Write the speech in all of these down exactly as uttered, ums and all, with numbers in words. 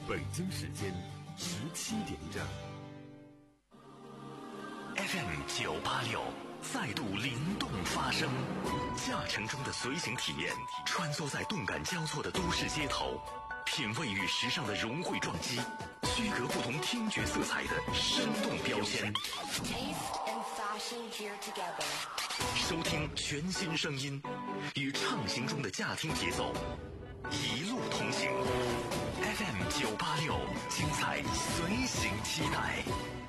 北京时间十七点整。 F M 九八六再度灵动发声，驾乘中的随行体验，穿梭在动感交错的都市街头，品味与时尚的融汇撞击，区隔不同听觉色彩的生动标签。收听全新声音，与畅行中的驾听节奏，一路同行。F M 九八六，精彩随行期待。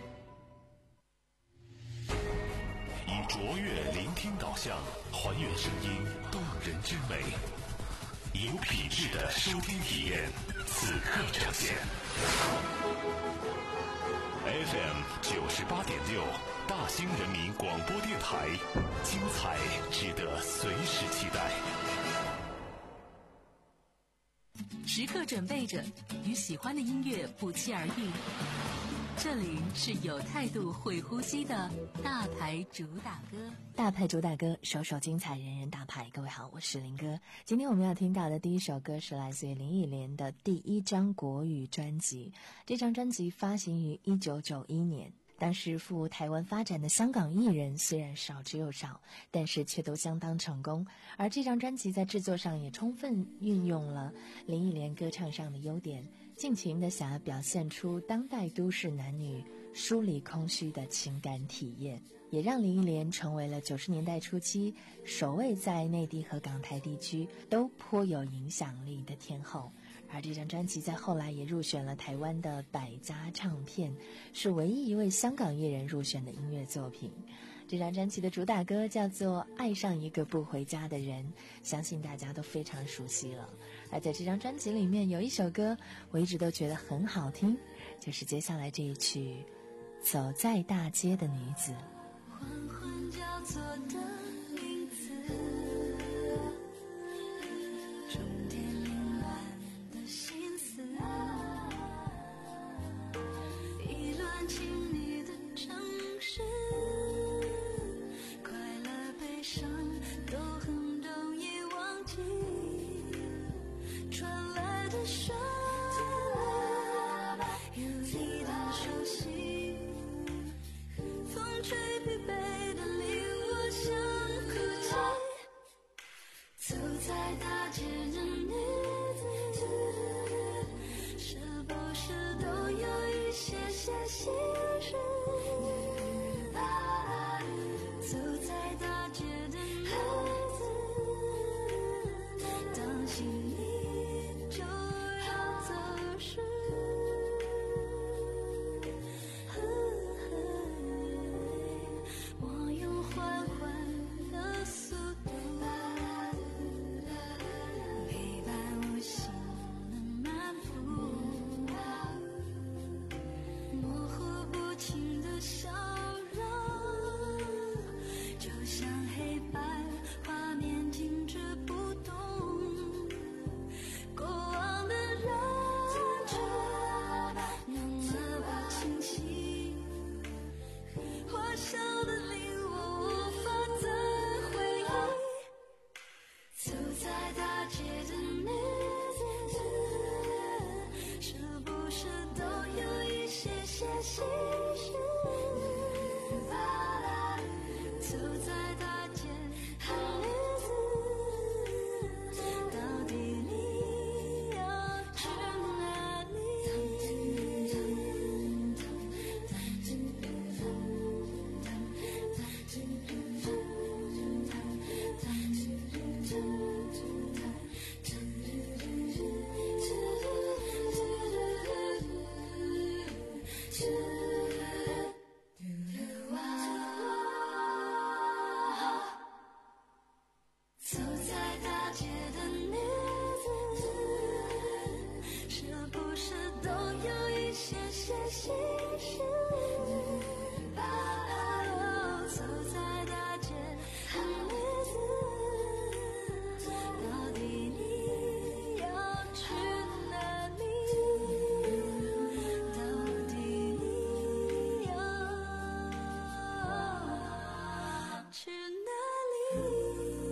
以卓越聆听导向，还原声音动人之美，有品质的收听体验，此刻呈现。F M 九十八点六，大兴人民广播电台，精彩值得随时期待。 时刻准备着，与喜欢的音乐不期而遇。这里是有态度会呼吸的大牌主打歌， 大牌主打歌，首首精彩，人人大牌。各位好，我是林哥。今天我们要听到的第一首歌是来自于林忆莲的第一张国语专辑。这张专辑发行于一九九一年。当时赴台湾发展的香港艺人虽然少之又少，但是却都相当成功。而这张专辑在制作上也充分运用了林忆莲歌唱上的优点，尽情地想要表现出当代都市男女疏离空虚的情感体验，也让林忆莲成为了九十年代初期首位在内地和港台地区都颇有影响力的天后。而这张专辑在后来也入选了台湾的百家唱片，是唯一一位香港艺人入选的音乐作品。这张专辑的主打歌叫做《爱上一个不回家的人》，相信大家都非常熟悉了。而在这张专辑里面有一首歌我一直都觉得很好听，就是接下来这一曲《走在大街的女子》。 缓缓交错的名字，重叠凌乱的心思，意乱情迷的城市，快乐悲伤都很容易忘记，传来的旋律有一点熟悉，风吹疲惫的令我想哭泣，走在大街的女子，是不是都有一些些心事，走在大街的女子，当心你就要走时，我用缓缓的速度陪伴无形的漫步，模糊不清的笑容，就像黑白画面静止不动，过往的人却那么不清晰，欢笑的令我无法再回忆，走在大街的女子，是不是都有一些些心事，走在大街的女子，到底你要去哪里，走在大街的女子，是不是都有一些些心事，走在大街的女子，到底你要去哪里，到底你要去哪里。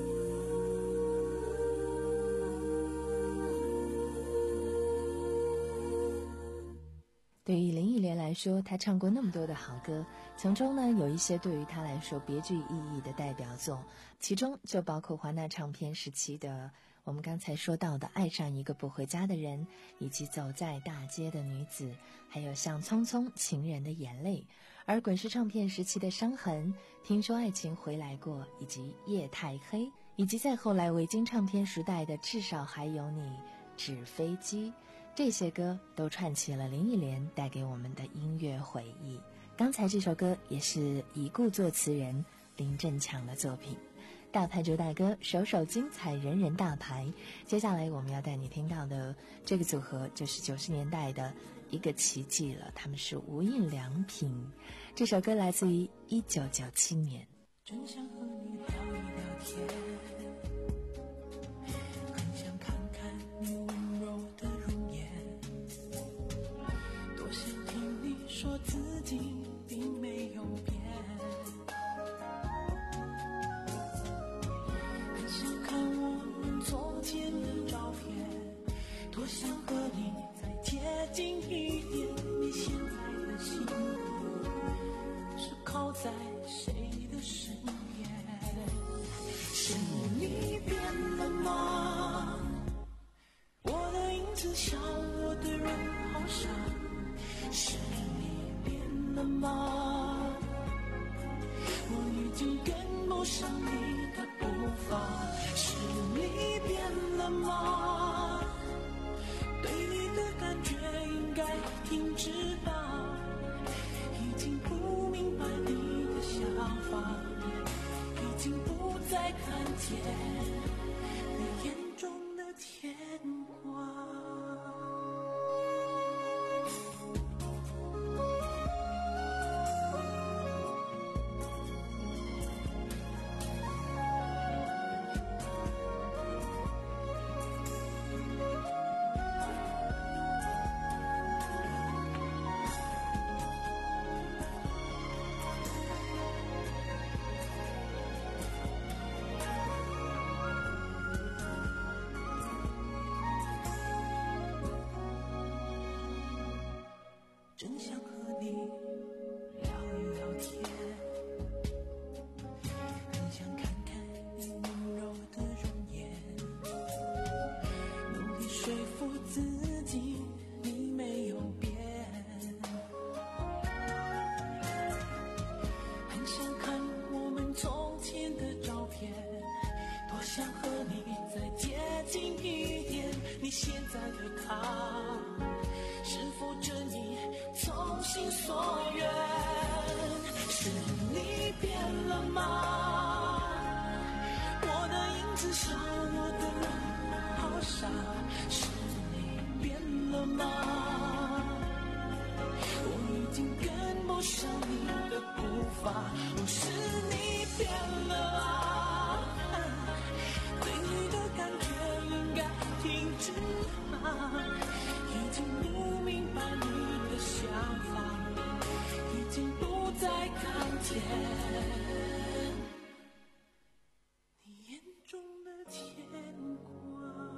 对于林忆莲来说，她唱过那么多的好歌，从中呢有一些对于她来说别具意义的代表作，其中就包括华纳唱片时期的我们刚才说到的《爱上一个不回家的人》，以及《走在大街的女子》，还有像《匆匆情人的眼泪》，而滚石唱片时期的《伤痕》、《听说爱情回来过》，以及《夜太黑》，以及在后来维京唱片时代的《至少还有你》、《纸飞机》，这些歌都串起了林忆莲带给我们的音乐回忆。刚才这首歌也是已故作词人林振强的作品。大牌主打歌，首首精彩，人人大牌。接下来我们要带你听到的这个组合就是九十年代的一个奇迹了，他们是无印良品。这首歌来自于一九九七年。 真想和你聊一聊天，很想看看你温柔的容颜，多想听你说自己并没有变，很想看我们从前的照片，多想和你再接近一点，你现在的幸福是靠在谁的身边？是你变了吗？我的影子像我的人好傻。是你变了吗？我已经跟不上你的步伐。是你变了吗？对你的感觉应该停止吧，已经不明白你的想法，已经不再看见你眼中的牵挂。真想和你聊一聊天，很想看看你温柔的容颜，努力说服自己你没有变，很想看我们从前的照片，多想和你再接近一点，你现在的他是否真你从心所愿？是你变了吗？我的影子像我的人好傻。是你变了吗？我已经跟不上你的步伐。哦，是你变了啊，对你的感觉应该停止啊，已经不明白你的想法，已经不再看见你眼中的牵挂。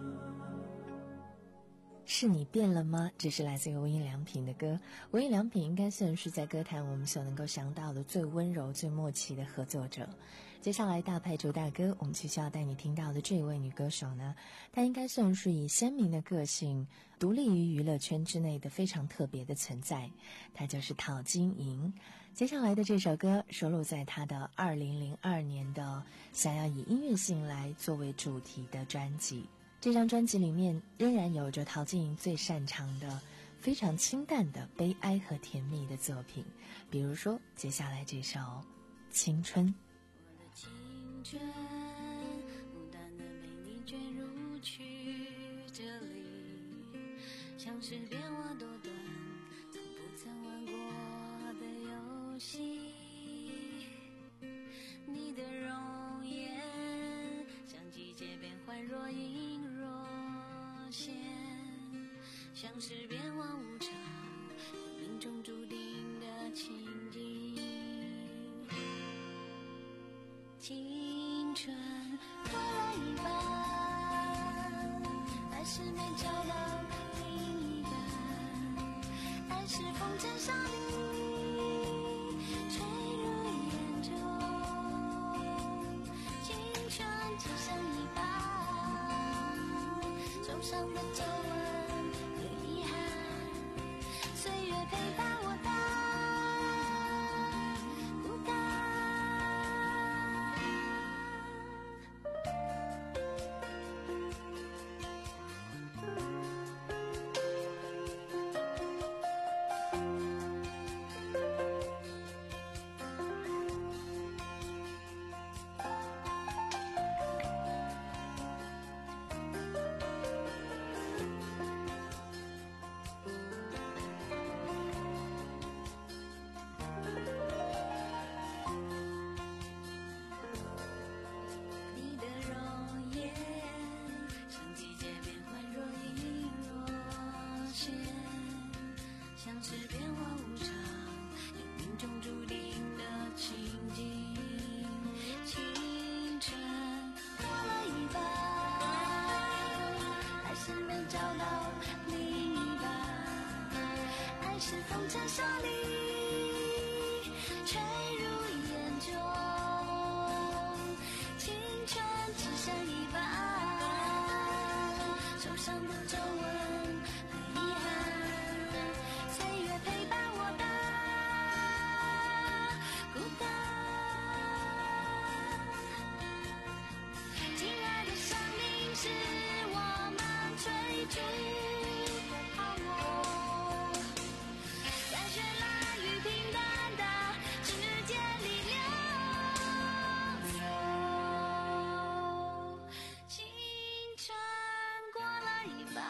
是你变了吗？这是来自于无印良品的歌。无印良品应该算是在歌坛我们所能够想到的最温柔最默契的合作者。接下来大牌主打歌，我们继续要带你听到的这一位女歌手呢，她应该算是以鲜明的个性独立于娱乐圈之内的非常特别的存在，她就是陶晶莹。接下来的这首歌收录在她的二零零二年的想要以音乐性来作为主题的专辑。这张专辑里面仍然有着陶晶莹最擅长的非常清淡的悲哀和甜蜜的作品，比如说接下来这首《青春》。 我的青春孤单的被你卷入曲折里，像是变化多端从不曾玩过的游戏，你的容颜像季节变换若隐若现，像是变幻无常命中注定的情景。青春多来一半，还是没找到另一半，还上的皱纹和遗憾，岁月陪伴我的孤单。你的容颜像季节变换若隐若现，像是变化无常，有命中注定的情景。青春过了一半，还是没找到另一半，爱是风尘沙砾，坠入眼中。青春只剩一半，手上的皱纹和遗憾，岁月陪伴我的孤单。亲爱的生命是我们追逐的泡沫，在绚烂与平淡的世界里流走。青春过了一半，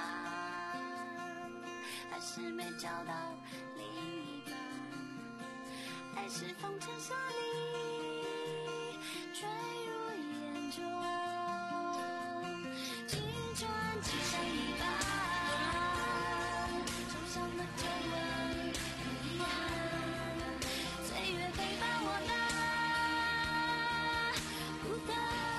还是没找到另一半，爱是风尘沙砾，坠入眼中。青春只剩一半，手上的皱纹和遗憾，岁月陪伴我的孤单。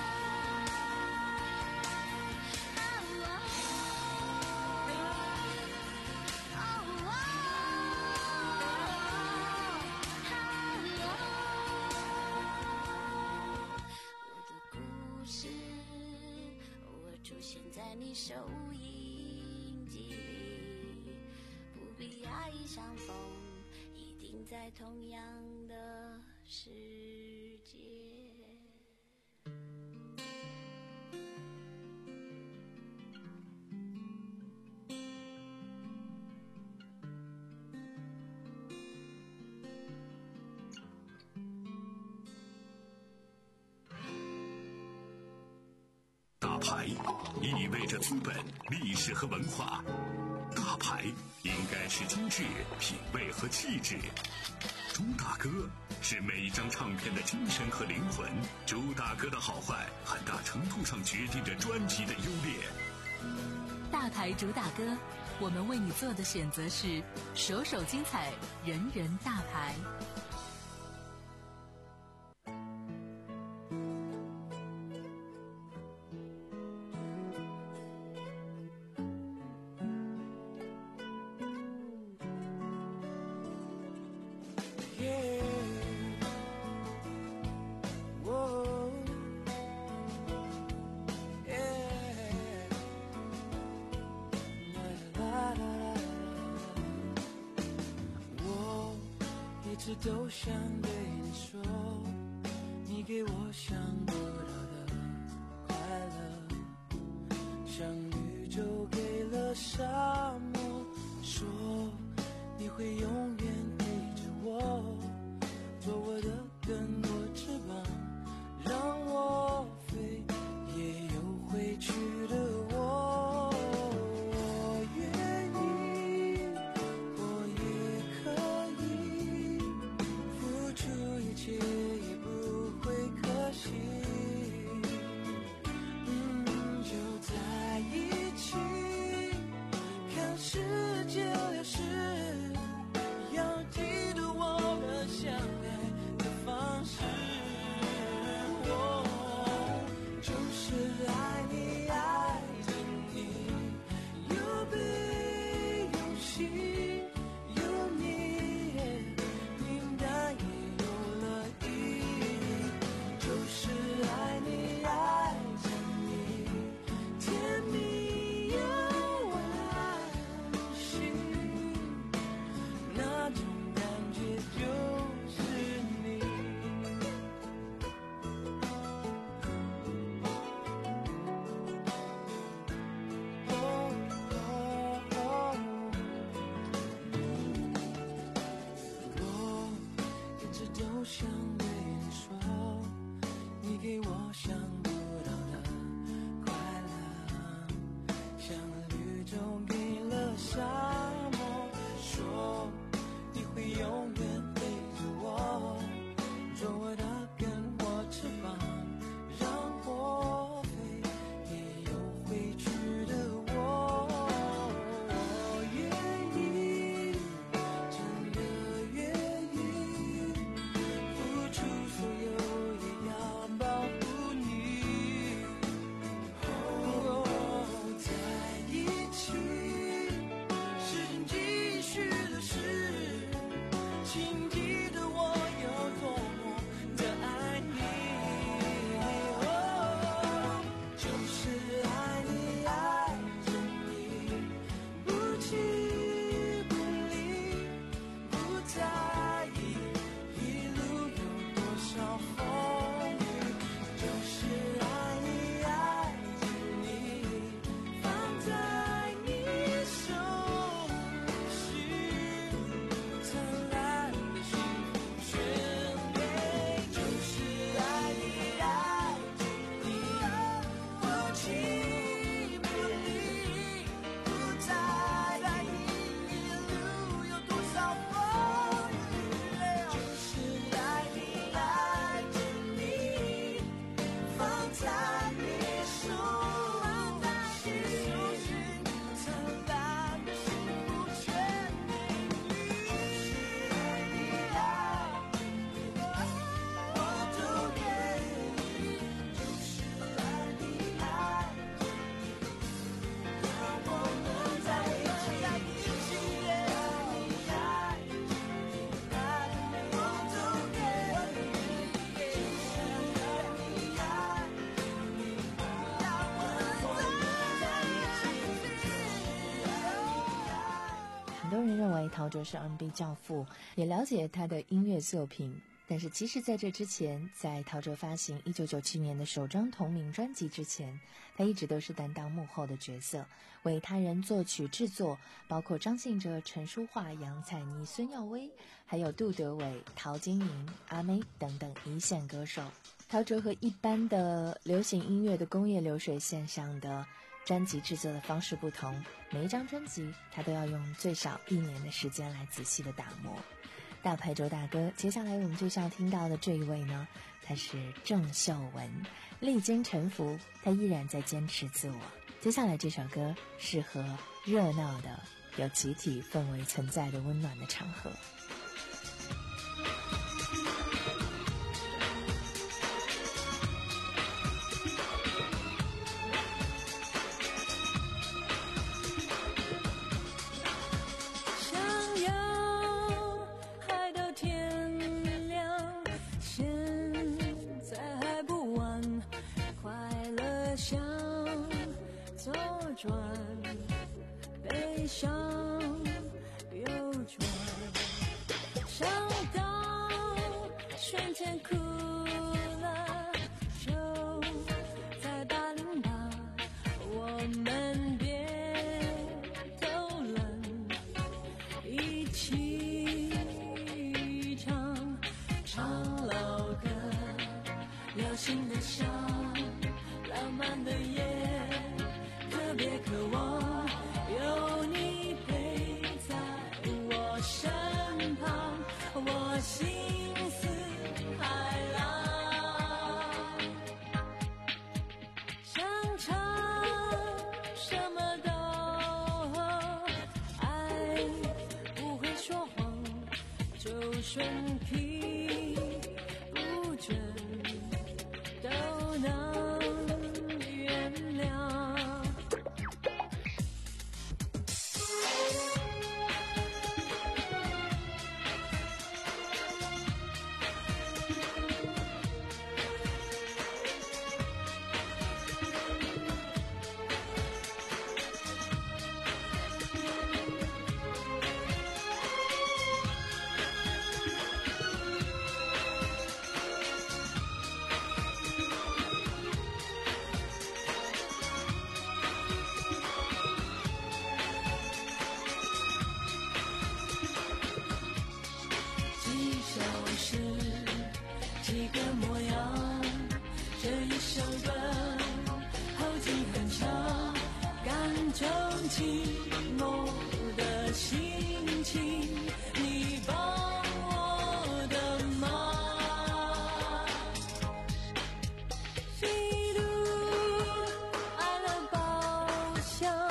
我的故事偶尔出现在你收音机里，不必压抑相逢，一定在同样的世界。 大牌意味着资本、历史和文化，大牌应该是精致、品味和气质。朱大哥是每一张唱片的精神和灵魂，朱大哥的好坏很大程度上决定着专辑的优劣。 大牌主打歌，我们为你做的选择是首首精彩，人人大牌。 一直都想对你说，你给我想不到的快乐，像绿洲给了沙漠，说你会永远陪着我，做我的更多翅膀，让我飞，也有回去的我。 多人认为陶喆是 R and B 教父，也了解他的音乐作品。但是其实在这之前，在陶喆发行一九九七年的首张同名专辑之前，他一直都是担当幕后的角色，为他人作曲制作，包括张信哲、陈淑桦、杨采妮、孙耀威，还有杜德伟、陶晶莹、阿妹等等一线歌手。陶喆和一般的流行音乐的工业流水线上的专辑制作的方式不同，每一张专辑他都要用最少一年的时间来仔细的打磨。大牌周大哥，接下来我们就是要听到的这一位呢，他是郑秀文。历经沉浮，他依然在坚持自我。接下来这首歌适合热闹的、有集体氛围存在的温暖的场合。 悲伤又转，想到瞬间哭了，就在八零八，我们别偷懒，一起唱唱老歌，流行的笑，浪漫的夜，特别渴望有你陪在我身旁，我心似海浪，想唱什么都好，爱不会说谎，就顺皮不准都能原谅。几个模样，这一生奔后劲很强，感中寂寞的心情，你帮我的忙。一路爱了包厢，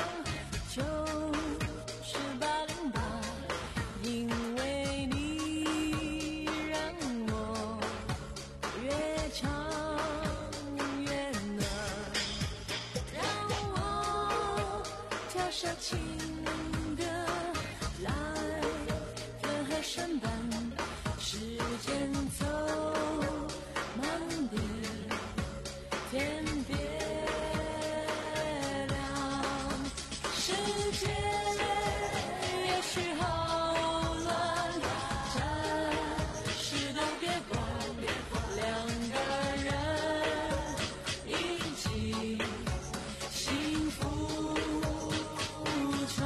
就是八零八，因为你让我越唱越暖，让我跳首情歌来跟和声伴，时间走慢点，天别亮，世界也许好乱，暂时都别管，两个人一起幸福全。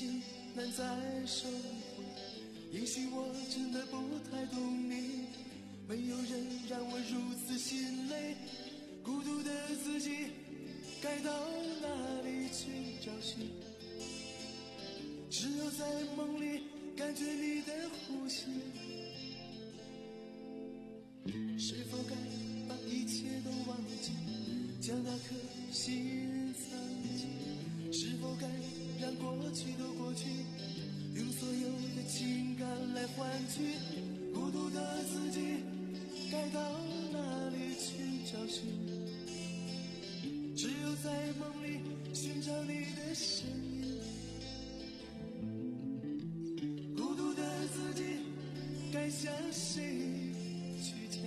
心难再收回。也许我真的不太懂你，没有人让我如此心累，孤独的自己该到哪里去找寻？只有在梦里感觉你的呼吸。是否该把一切都忘记，将那颗心藏起？是否该让过去都过去，用所有的情感来换取孤独的自己该到哪里去找寻？只有在梦里寻找你的身影。孤独的自己该向谁去讲？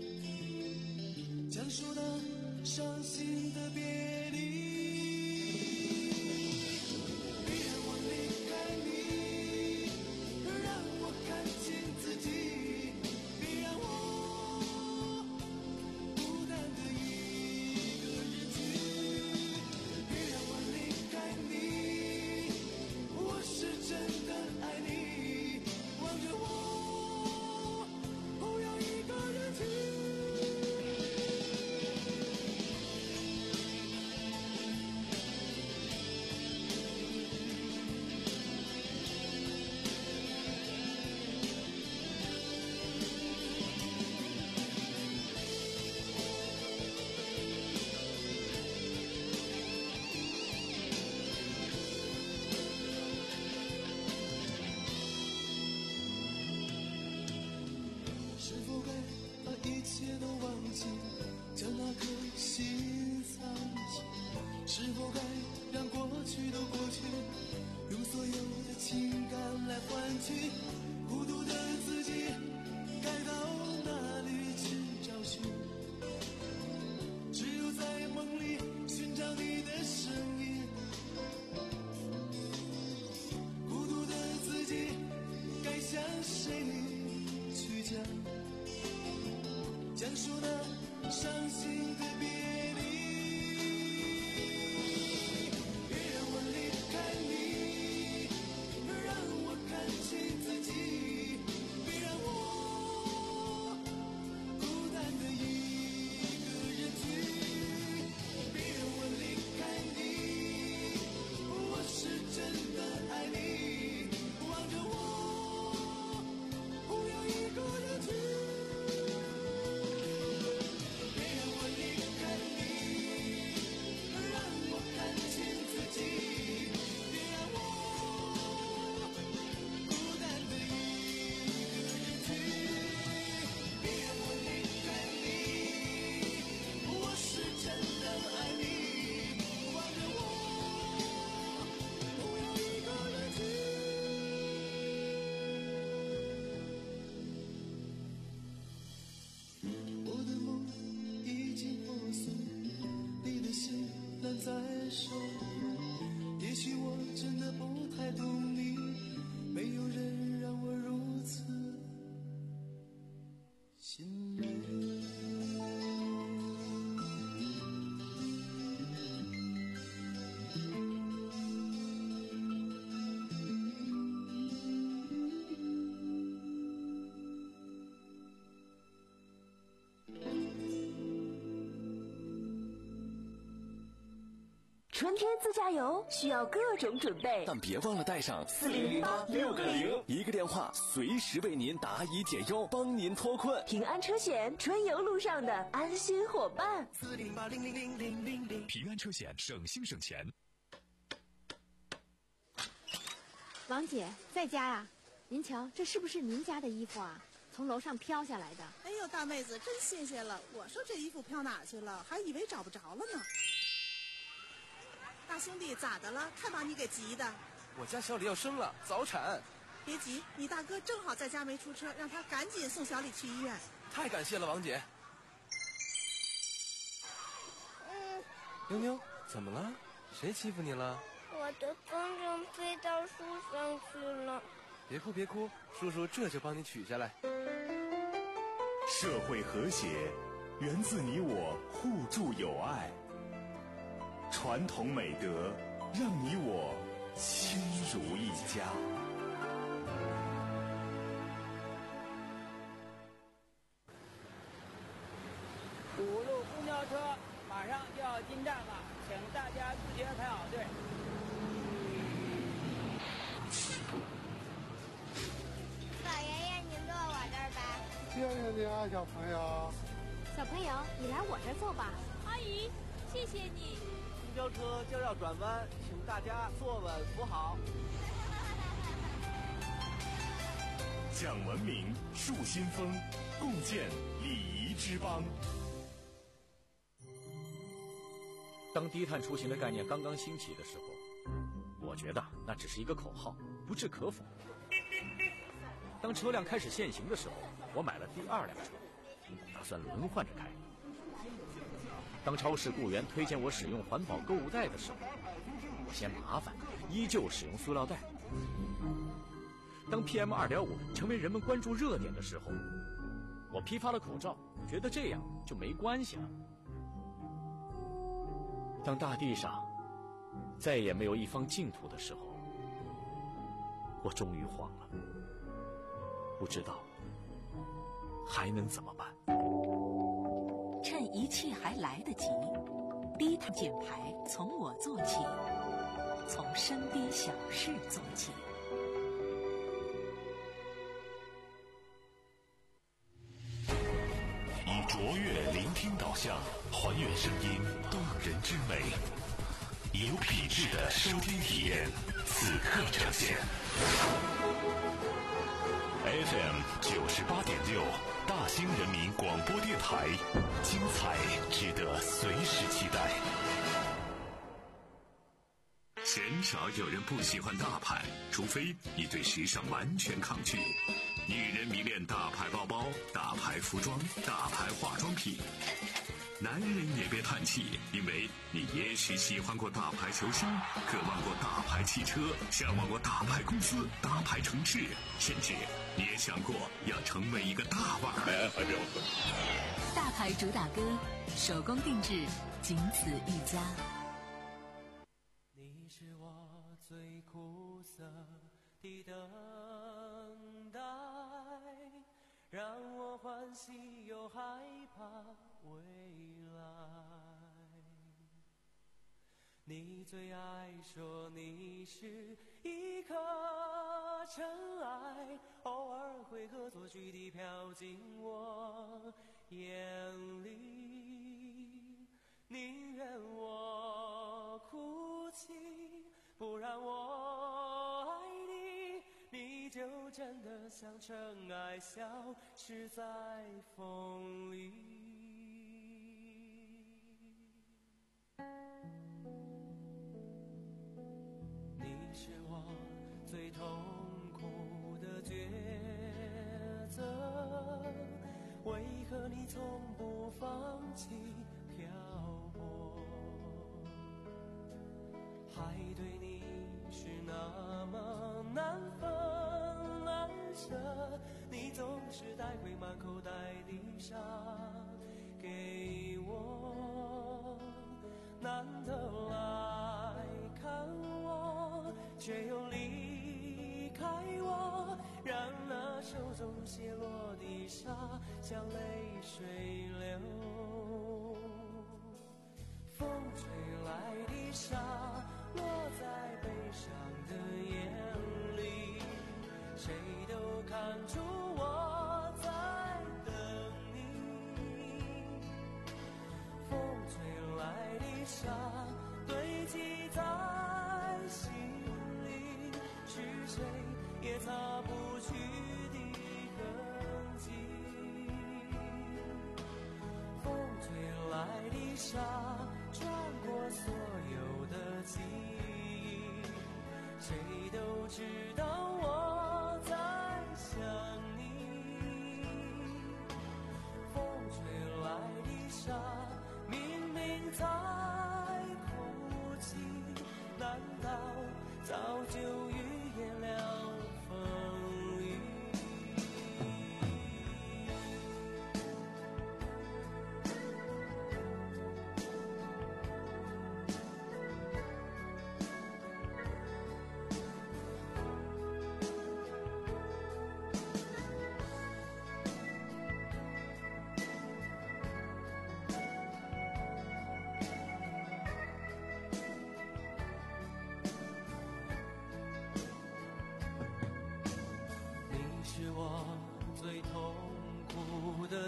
讲述那伤心的别离。别让我离开你，让我看清自己，别让我孤单的一个人去。别让我离开你，我是真的爱你，望着我不要一个人去。是否该把一切都忘记，将那颗心藏起？是否该让过去都过去，用所有的情感来换取孤独的自己该到哪里去找寻？只有在梦里寻找你的声音。孤独的自己该向谁去讲？讲述那伤心的别离。别让我离开你，让我看清自己，别让我孤单的一个人去。别让我离开你，我是真的爱你，望着我不要一个人去。我的梦已经破碎，你的心难再收回。也许我真的不太懂你，没有人让我如此心累。 春天自驾游需要各种准备， 但别忘了带上四零零八六个零，一个电话随时为您答疑解忧，帮您脱困。 平安车险，春游路上的安心伙伴。 四零八零零零零零零， 平安车险，省心省钱。 王姐在家呀？您瞧，这是不是您家的衣服啊？从楼上飘下来的。 哎呦，大妹子真新鲜了！我说这衣服飘哪去了，还以为找不着了呢。大兄弟，咋的了？看把你给急的。 我家小李要生了，早产。 别急，你大哥正好在家没出车，让他赶紧送小李去医院。 太感谢了，王姐。 嗯， 妞妞，怎么了？谁欺负你了？ 我的风筝飞到树上去了。 别哭别哭，叔叔这就帮你取下来。 社会和谐源自你我互助友爱，传统美德让你我亲如一家。 五路公交车马上就要进站了，请大家自觉排好队。 老爷爷，您坐我这儿吧。 谢谢你啊，小朋友。 小朋友，你来我这儿坐吧。 阿姨，谢谢你。 公交车就要转弯，请大家坐稳扶好。 讲文明，树新风，共建礼仪之邦。 当低碳出行的概念刚刚兴起的时候，我觉得那只是一个口号，不置可否。当车辆开始限行的时候，我买了第二辆车，打算轮换着开。当超市雇员推荐我使用环保购物袋的时候，我嫌麻烦，依旧使用塑料袋。当 P M 二点五 成为人们关注热点的时候，我批发了口罩，觉得这样就没关系了。当大地上再也没有一方净土的时候，我终于慌了，不知道还能怎么办。 趁一切还来得及，低碳减排从我做起，从身边小事做起。 以卓越聆听导向，还原声音动人之美，以有品质的收听体验，此刻呈现。F M 九十八点六，大兴人民广播电台，精彩值得随时期待。鲜少有人不喜欢大牌，除非你对时尚完全抗拒。女人迷恋大牌包包、大牌服装、大牌化妆品。男人也别叹气，因为你也许喜欢过大牌球星，渴望过大牌汽车，向往过大牌公司、大牌城市，甚至你也想过要成为一个大腕儿。还没有大牌主打歌，手工定制，仅此一家。 你是我最苦涩的等待，让我欢喜又害怕未来。你最爱说你是一颗尘埃，偶尔会恶作剧地飘进我眼里，宁愿我哭泣，不让我爱你，你就真的像尘埃消失在风里。你是我最痛苦的抉择，为何你从不放弃漂泊？海对你是那么难分难舍，你总是带回满口袋的沙给我，难得来看我，却又离开我，让那手中泻落的沙像泪水流。风吹来的沙落在悲伤的眼里，谁都看出我在等你。风吹来的沙堆积在心里，是谁也擦不去的痕迹。风吹来的沙穿过所有的记忆，谁都知道我在想你。风吹来的沙明明在哭泣，难道早就预言了风雨？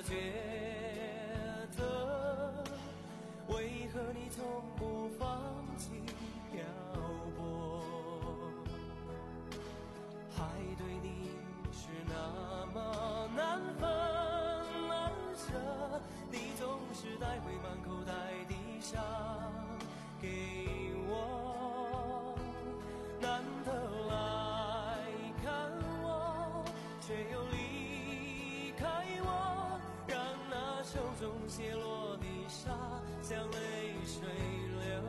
的抉择，为何你从不放弃漂泊？海对你是那么难分难舍，你总是带回满口袋的沙给我，难得来看我，却又离开我，让那手中泻落的沙像泪水流。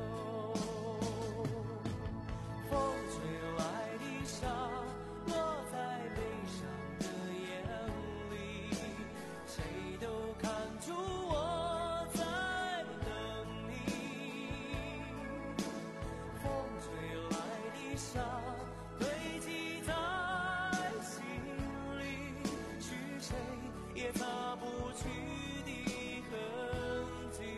风吹来的沙落在悲伤的眼里，谁都看出我在等你。风吹来的沙堆积在心里，是谁也擦不去的痕迹。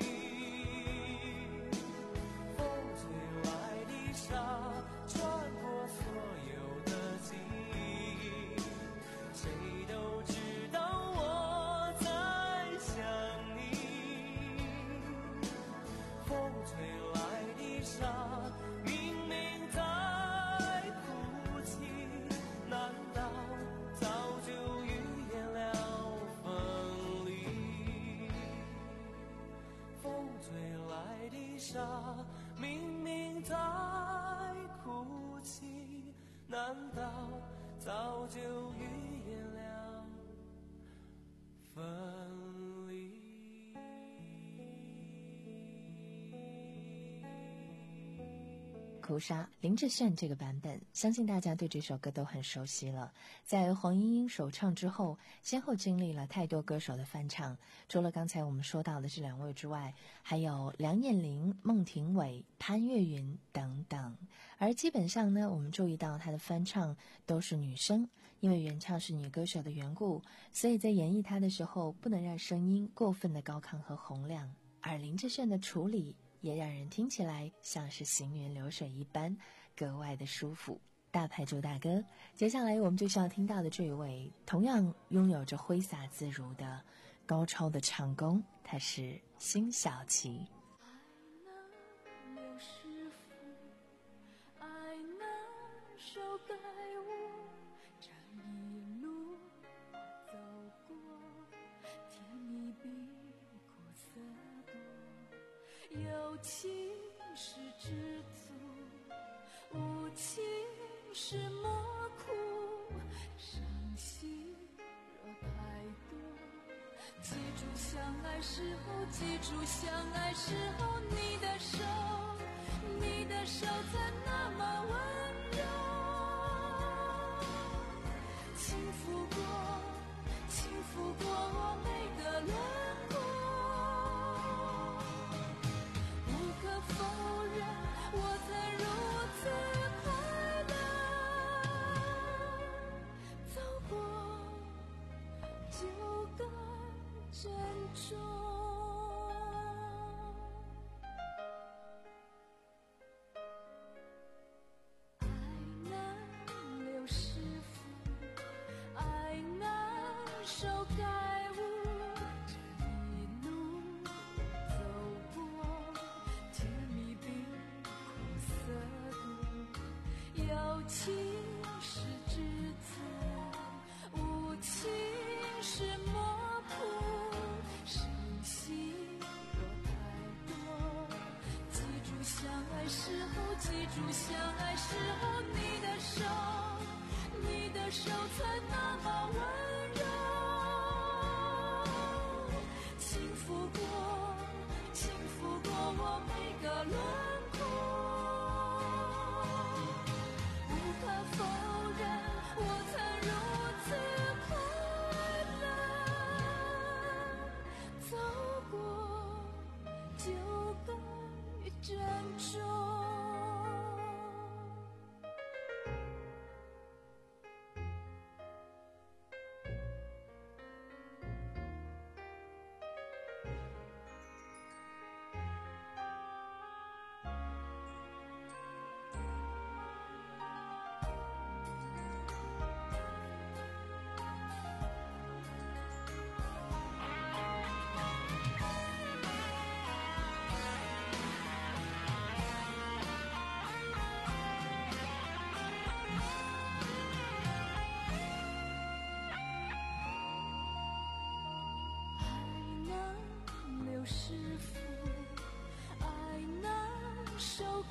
风吹来的沙穿过所有的记忆，谁都知道我在想你。风吹来的沙明明在哭泣，难道早就预言了分离？风吹来的沙明明在哭泣，难道早就预言了分离？ 哭砂，林志炫这个版本，相信大家对这首歌都很熟悉了。在黄莺莺首唱之后，先后经历了太多歌手的翻唱，除了刚才我们说到的这两位之外，还有梁艳玲、孟庭苇、潘越云等等。而基本上呢，我们注意到她的翻唱都是女生，因为原唱是女歌手的缘故，所以在演绎她的时候，不能让声音过分的高亢和洪亮。而林志炫的处理也让人听起来像是行云流水一般，格外的舒服。大牌主打歌，接下来我们就需要听到的这一位，同样拥有着挥洒自如的高超的唱功，他是辛晓琪。 爱能是福，爱能手改我，这一路走过，甜蜜比苦涩多，有情是知足，无情是莫苦，伤心若太多，记住相爱时候，记住相爱时候，你的手，你的手才那么温柔，轻抚过，轻抚过我每个轮廓，无可否认，我曾如此走过就该珍重。爱难留是福，爱难手改无，这一路走过，甜蜜比苦涩多，有情是知足，无情是莫苦，伤心若太多，记住相爱时候，记住相爱时候，你的手，你的手才那么温柔，轻抚过，轻抚过我每个轮廓，无可否认，我曾如此快乐，走过就该珍重。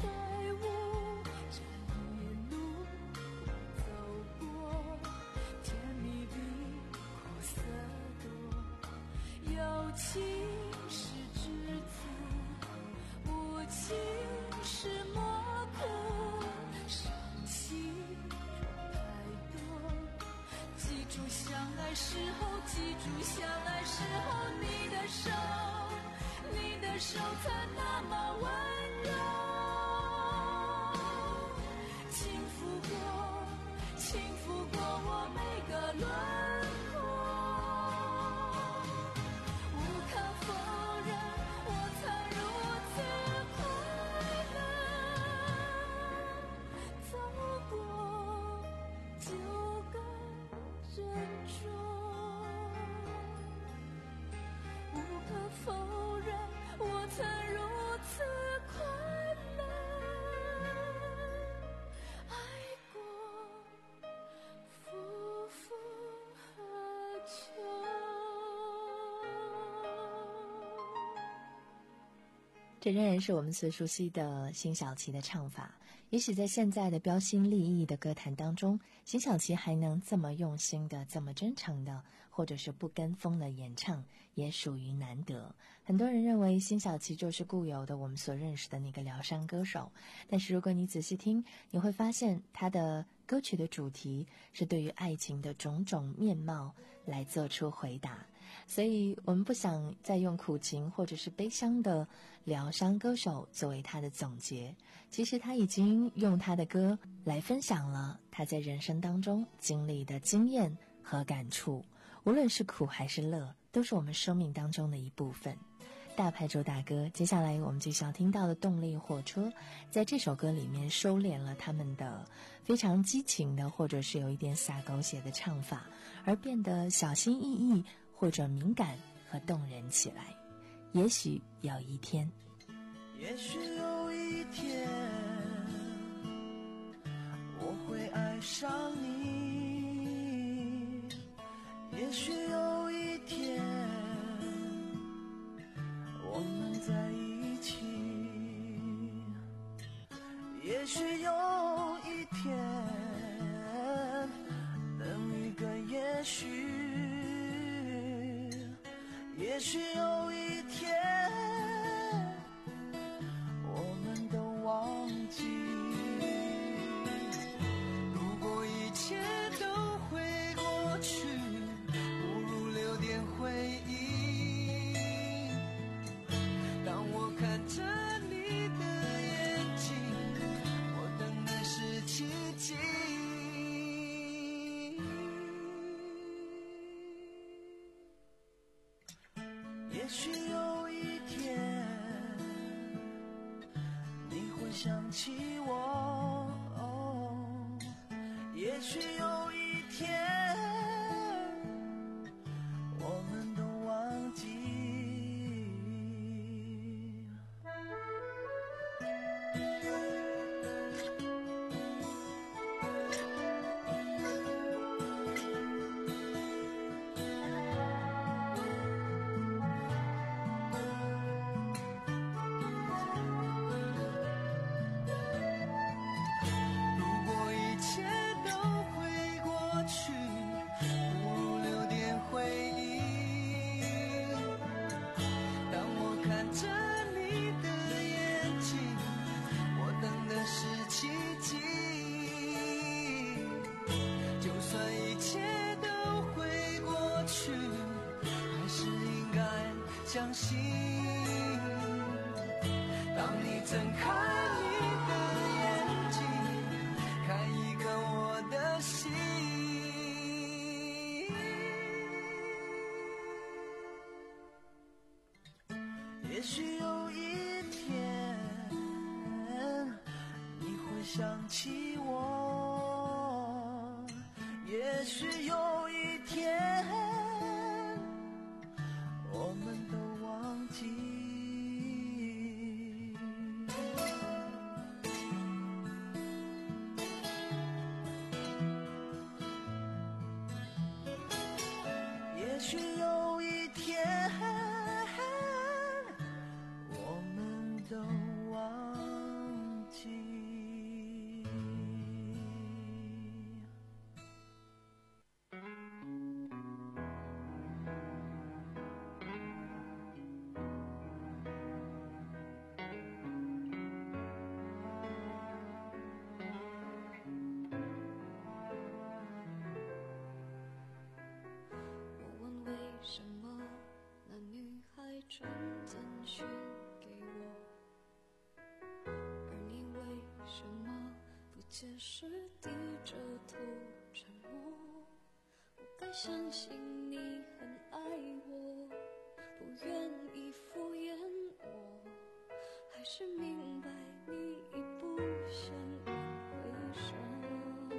带我这一路走过，甜蜜比苦涩多，有情是栀子，无情是魔苦，伤心太多。记住相爱时候，记住相爱时候，你的手，你的手才那么温柔，轻抚过，轻抚过我每个轮廓。无可否认，我曾如此快乐，走过就该珍重。无可否认，我曾如此快乐，爱过夫妇和秋。 这仍然是我们最熟悉的辛晓琪的唱法。也许在现在的标新立异的歌坛当中，辛晓琪还能这么用心的、这么真诚的，或者是不跟风的演唱，也属于难得。很多人认为辛晓琪就是固有的我们所认识的那个疗伤歌手，但是如果你仔细听，你会发现她的歌曲的主题是对于爱情的种种面貌来做出回答。所以我们不想再用苦情或者是悲伤的疗伤歌手作为他的总结，其实他已经用他的歌来分享了他在人生当中经历的经验和感触，无论是苦还是乐，都是我们生命当中的一部分。大牌主打歌，接下来我们就想听到的动力火车，在这首歌里面收敛了他们的非常激情的或者是有一点洒狗血的唱法，而变得小心翼翼或者敏感和动人起来。也许有一天， 也许有一天我会爱上你，也许有一天我们在一起，也许有一天，等一个也许，也许有一天我们都忘记，如果一切都会过去，不如留点回忆。当我看着你的眼睛，我等的是奇迹。也许有一天你会想起我，哦，也许有一天我们都忘记。相信，当你睁开你的眼睛，看一看我的心。也许有一天你会想起我，也许有一天我们都忘记。也许有一天我们都忘记。 什么那女孩传简讯给我，而你为什么不解释，低着头沉默？我该相信你很爱我，不愿意敷衍我，还是明白你已不想为什么？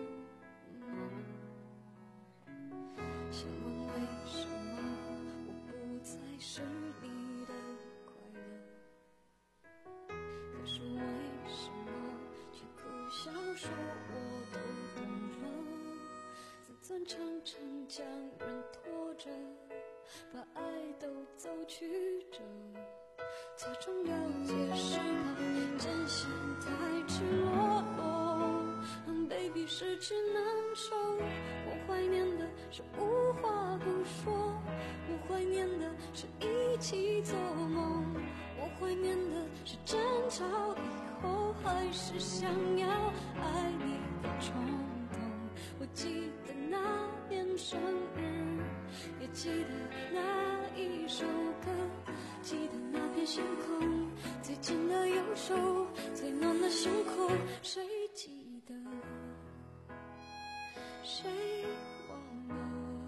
想问为什么我不再是你的快乐，可是为什么却苦笑说我都懂了？自尊常常将人拖着，把爱都走曲折，假装了解是怕真相太赤裸裸，让 baby 失去难受。我怀念的是无话不说，我怀念的是一起做梦，我怀念的是争吵以后还是想要爱你的冲动。我记得那年生日，也记得那一首歌，记得那片星空，最近的右手，最暖的胸口，谁记得？谁忘了？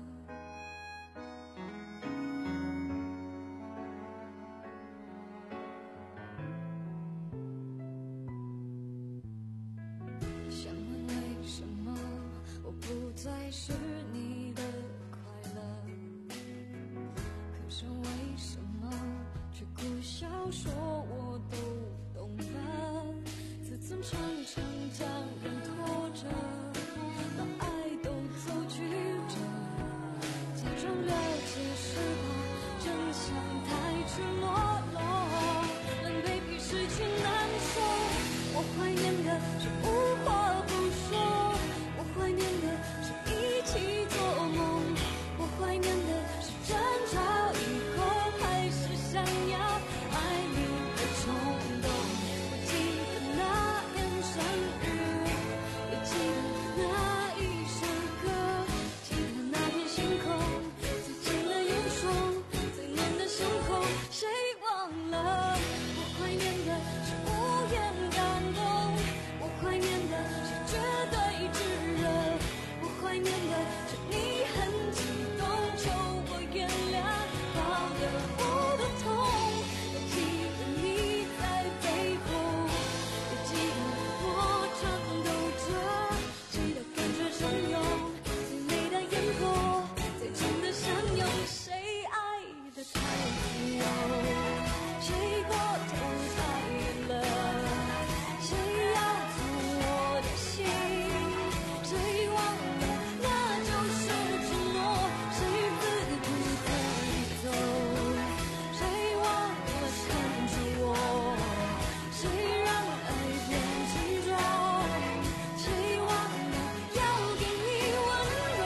想问为什么我不再是你的快乐，可是为什么却苦笑说我都懂了？自尊常常将人拖着，把爱都走曲折，假装了解是怕真相太赤裸裸，让 baby 失去难受。我怀念的是无话不说，我怀念的是一起做梦，我怀念的是争吵以后还是想要爱你的冲动。我记得那年生日，也记得那一首歌，记得那片星空，最近的忧伤，最暖的胸口，谁忘了？我怀念的是无言感动，我怀念的是绝对炙热，我怀念的是你很激动，求我原谅，搞得我的痛。我记得你在背后，也记得我颤抖着，记得感觉汹涌，最美的烟火，最真的相拥，谁爱得太自由，谁过头太远了，谁要走我的心，谁忘了那就是承诺，谁自顾自走，谁忘了牵住我，谁让爱变沉重，谁忘了要给你温柔。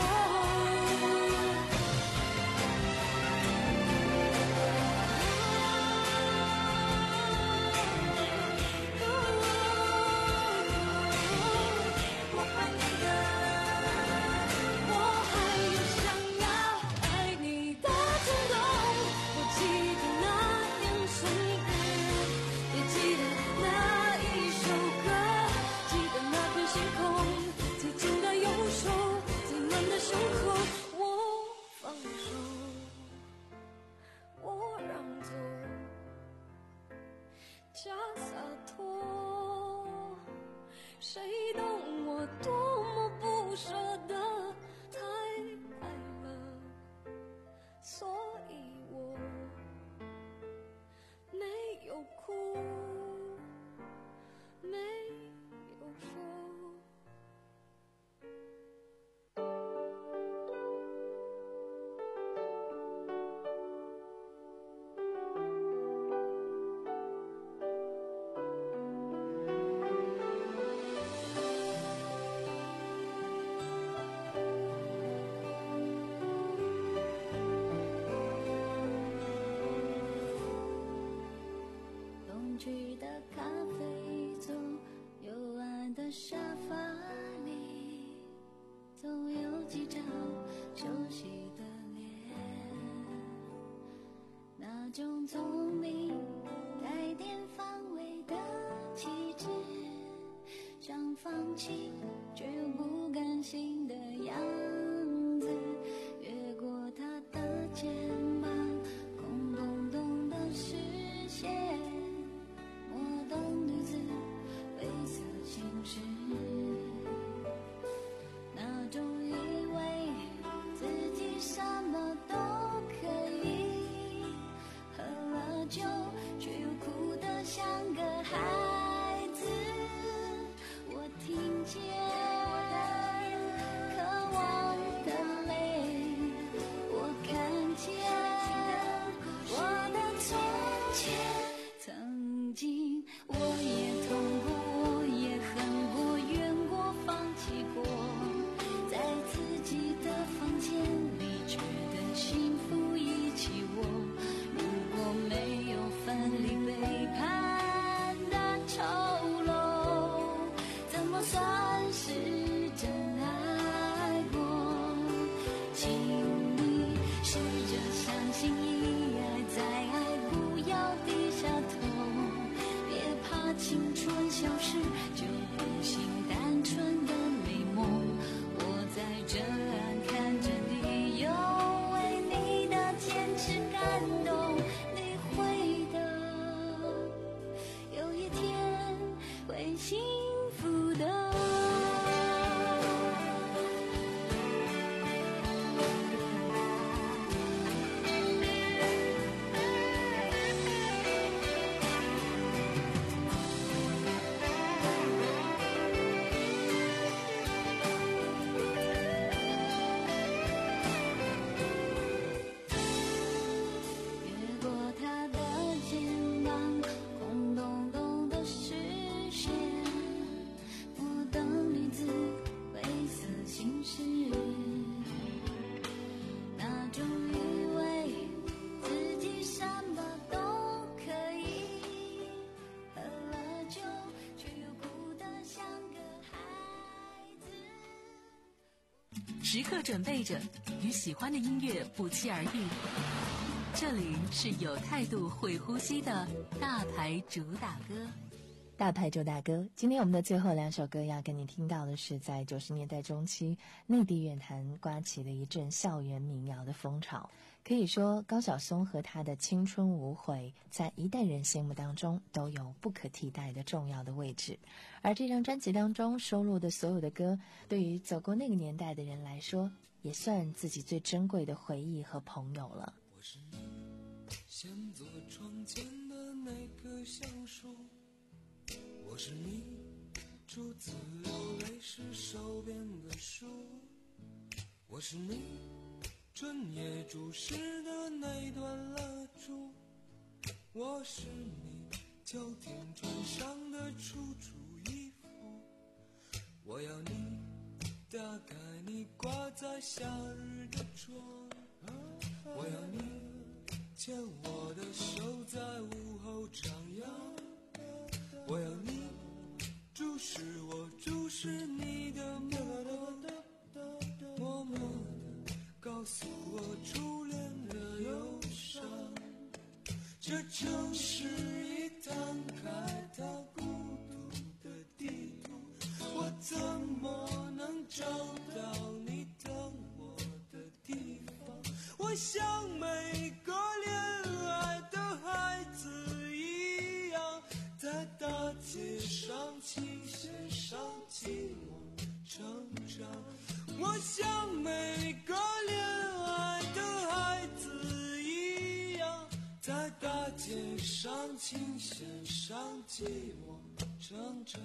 我怀念的，我还有想要爱你的冲动。我记得那年生日，也记得那一首歌，记得那片星空，最近的右手，最暖的胸口，我放手，我让座，假洒脱，谁懂我多么不舍得，太爱了，所以我没有哭，没有说。东区的咖啡座，幽暗的沙发里，总有几张熟悉的脸。 聪明，带点防卫的气质，想放弃却又不甘心的样子，越过他的肩膀，空洞洞的视线，摩登女子灰色心事，那种以为自己什么都可以，喝了酒却又哭得像个孩子，我听见渴望的泪，我看见我的从前，曾经我也痛过，我也恨过，怨过，放弃过，在自己的房间里觉得幸福一起窝，如果没有分离背叛的丑陋，怎么算是真爱过？请你试着相信一爱再爱，不要低下头，别怕青春消失就不信单纯的美梦，我在这岸看着你，又为你的坚持感动，你会的，有一天会幸福的。越过他的肩膀，空洞洞的视线，摩登女子灰色心事，那种以为自己什么都可以，喝了酒却又哭得像个孩子。 时刻准备着，与喜欢的音乐不期而遇。这里是有态度、会呼吸的大牌主打歌。 大牌主打歌，今天我们的最后两首歌要跟你听到的是在九十年代中期内地乐坛刮起的一阵校园民谣的风潮。可以说高晓松和他的青春无悔在一代人心目当中都有不可替代的重要的位置，而这张专辑当中收录的所有的歌，对于走过那个年代的人来说，也算自己最珍贵的回忆和朋友了。 我是你先坐窗前的那棵橡树，我是你初次流泪时手边的书，我是你春夜注视的那段蜡烛，我是你秋天穿上的楚楚衣服，我要你打开你挂在夏日的窗，我要你牵我的手在午后徜徉，我要你注视我注视你的目光，默默地告诉我初恋的忧伤。这城市已摊开它孤独的地图，我怎么能找到你等我的地方？我像每个恋爱的孩子一样，在大街上琴弦上寂寞成长。我像每个恋爱的孩子一样，在大街上琴弦上寂寞成长。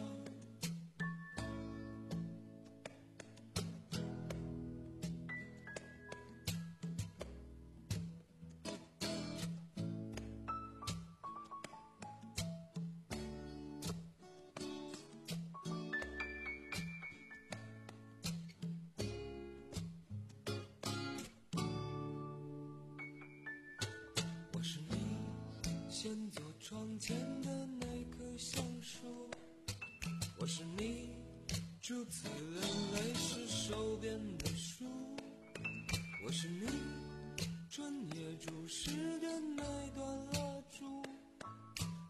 先坐窗前的那棵橡树，我是你初次流泪时手边的书，我是你春夜注视的那段蜡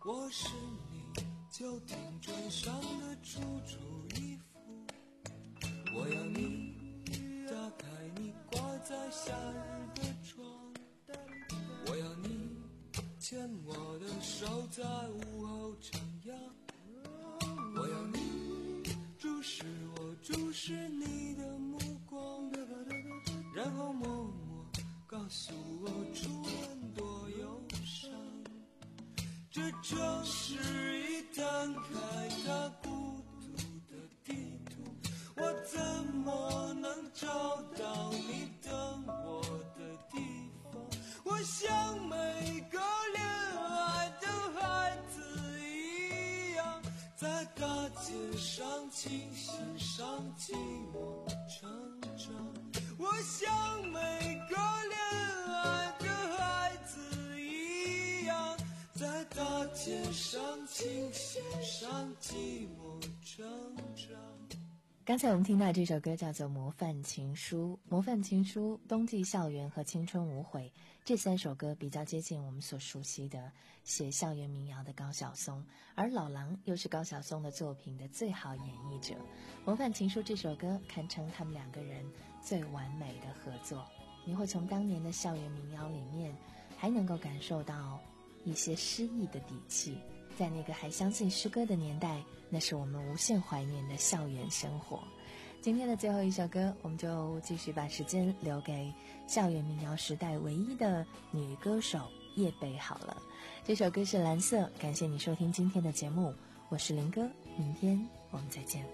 我是你就挺唇上的楚楚衣服，我要你打开你挂在夏日的窗，我要你牵我的手在午后徜徉，我要你注视我注视你的目光，然后默默告诉我初吻多忧伤。这城市一摊开它孤独的地图，我怎么能找到你等我的地方？我像每个恋爱的孩子一样，在大街上轻欣赏寂寞成长。我像每个恋爱的孩子一样，在大街上轻欣赏寂寞成长。 刚才我们听到这首歌叫做《模范情书》，《模范情书》、《冬季校园》和《青春无悔》这三首歌比较接近我们所熟悉的写校园民谣的高晓松，而老狼又是高晓松的作品的最好演绎者。《模范情书》这首歌堪称他们两个人最完美的合作，你会从当年的校园民谣里面还能够感受到一些诗意的底气。在那个还相信诗歌的年代，那是我们无限怀念的校园生活。今天的最后一首歌，我们就继续把时间留给校园民谣时代唯一的女歌手叶蓓好了。这首歌是蓝色，感谢你收听今天的节目，我是林哥，明天我们再见。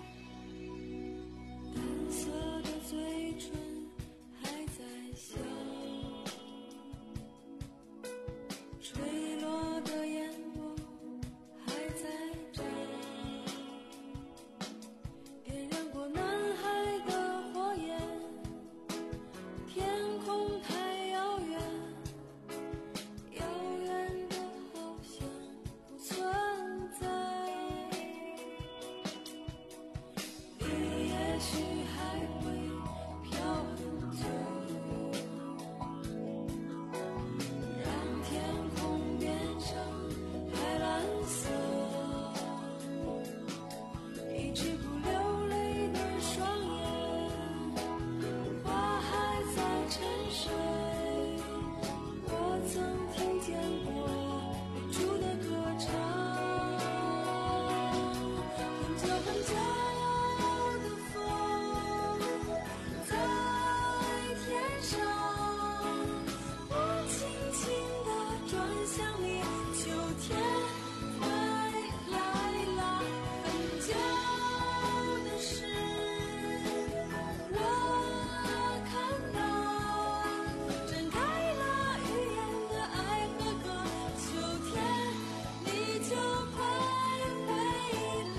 蓝色的嘴唇还在笑，垂落的眼窝还在长，点燃过男孩的火焰，天空太遥远，遥远的好像不存在。你也许还会飘很久，让天空变成海蓝色，一直不流泪的双眼，花还在沉睡。我曾听见过日出的歌唱，很久很久的风在天上，我轻轻地转向你，秋天快来了。很久的事我看到，展开了语言的爱和歌，秋天你就会回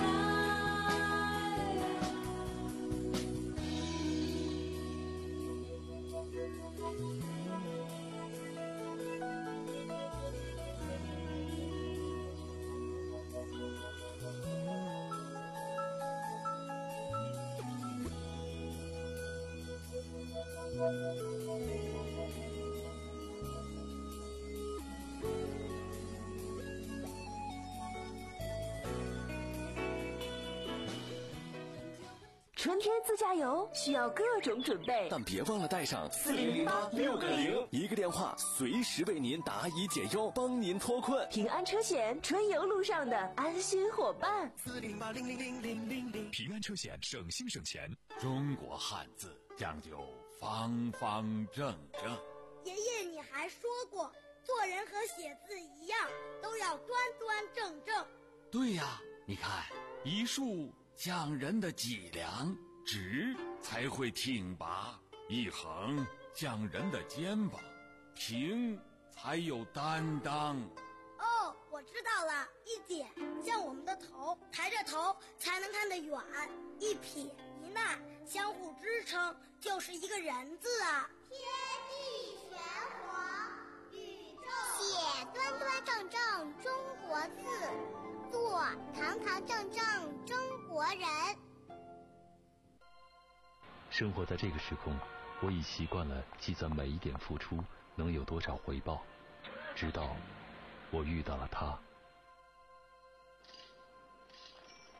春天自驾游需要各种准备， 但别忘了带上四零零八六个零， 一个电话随时为您答疑解忧，帮您脱困。 平安车险，春游路上的安心伙伴。 四零八零零零零零零， 平安车险，省心省钱。 中国汉字讲究方方正正。 爷爷，你还说过，做人和写字一样，都要端端正正。 对呀，你看，一竖讲人的脊梁，直才会挺拔；一横讲人的肩膀，平才有担当。 哦，我知道了，一点像我们的头，抬着头才能看得远；一撇一捺相互支撑，就是一个人字啊。 天地玄黄，宇宙写端端正正中国字，做堂堂正正中国人。 生活在这个时空，我已习惯了计算每一点付出能有多少回报，直到我遇到了他。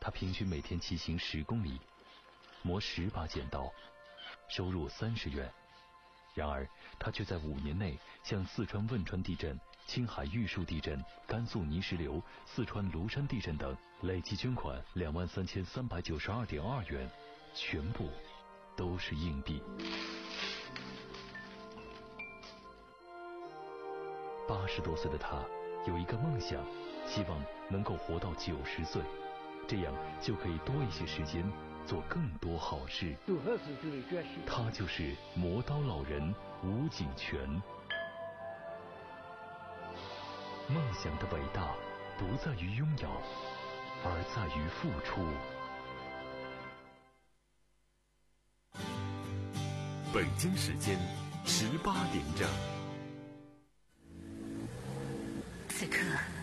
他平均每天骑行十公里，磨十把剪刀，收入三十元。然而，他却在五年内向四川汶川地震、青海玉树地震、甘肃泥石流、四川庐山地震等累计捐款两万三千三百九十二点二元，全部都是硬币。八十多岁的他有一个梦想，希望能够活到九十岁，这样就可以多一些时间做更多好事。他就是磨刀老人吴景全。梦想的伟大不在于拥有，而在于付出。 北京时间十八点整。 此刻